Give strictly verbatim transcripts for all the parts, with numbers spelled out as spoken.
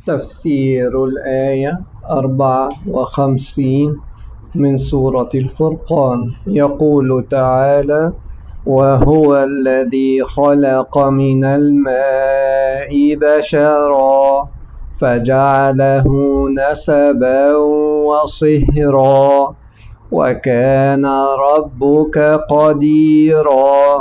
تفسير الآية أربعة وخمسين من سورة الفرقان. يقول تعالى: وهو الذي خلق من الماء بشرا فجعله نسبا وصهرا وكان ربك قديرا،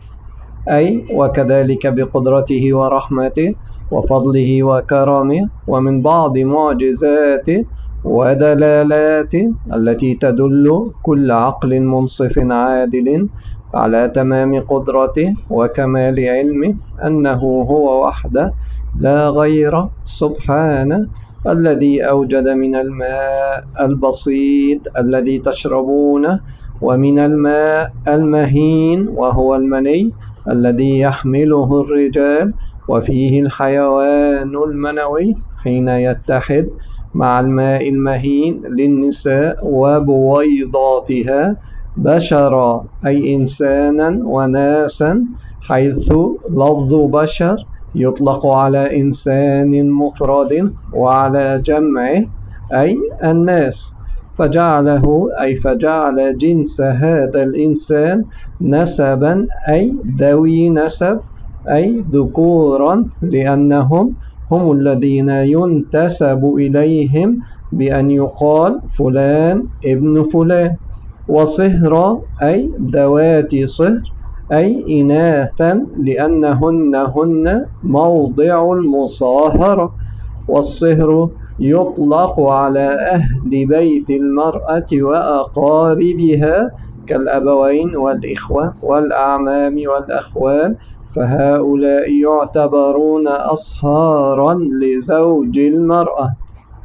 أي وكذلك بقدرته ورحمته وفضله وكرمه ومن بعض معجزاته ودلالاته التي تدل كل عقل منصف عادل على تمام قدرته وكمال علمه أنه هو وحده لا غير سبحانه، الذي أوجد من الماء البسيط الذي تشربونه ومن الماء المهين وهو المني الذي يحمله الرجال وفيه الحيوان المنوي حين يتحد مع الماء المهين للنساء وبويضاتها بشرا، أي إنسانا وناسا، حيث لفظ بشر يطلق على إنسان مفرد وعلى جمعه أي الناس، فجعله أي فجعل جنس هذا الإنسان نسبا أي ذوي نسب أي ذكورا، لأنهم هم الذين ينتسب إليهم بأن يقال فلان ابن فلان، وصهرا أي ذوات صهر أي إناثا لأنهن هن موضع المصاهرة. والصهر يطلق على أهل بيت المرأة وأقاربها كالأبوين والإخوة والأعمام والأخوال، فهؤلاء يعتبرون أصهارا لزوج المرأة،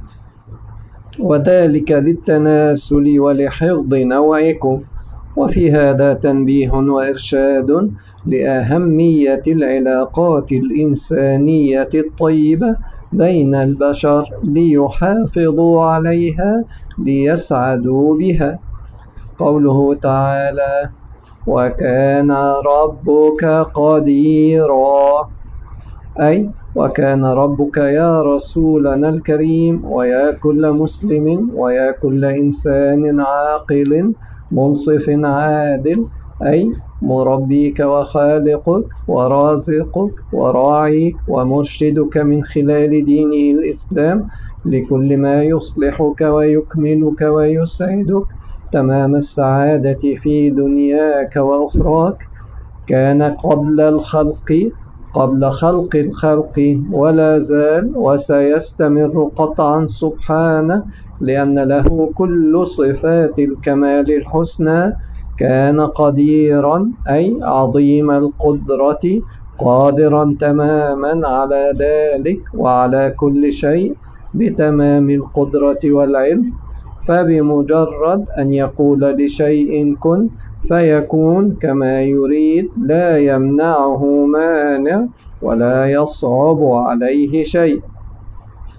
وذلك للتناسل ولحفظ نوعكم. وفي هذا تنبيه وإرشاد لأهمية العلاقات الإنسانية الطيبة بين البشر ليحافظوا عليها ليسعدوا بها. قوله تعالى: وكان ربك قديرا، أي وكان ربك يا رسولنا الكريم ويا كل مسلم ويا كل إنسان عاقل منصف عادل، أي مربيك وخالقك ورازقك وراعيك ومرشدك من خلال دينه الإسلام لكل ما يصلحك ويكملك ويسعدك تمام السعادة في دنياك وأخراك. كان قبل الخلق قبل خلق الخلق ولا زال وسيستمر قطعا سبحانه، لأن له كل صفات الكمال الحسنى. كان قديرا أي عظيم القدرة قادرا تماما على ذلك وعلى كل شيء بتمام القدرة والعلم، فبمجرد أن يقول لشيء كن فيكون كما يريد، لا يمنعه مانع ولا يصعب عليه شيء.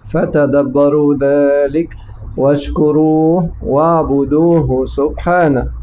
فتدبروا ذلك واشكروه واعبدوه سبحانه.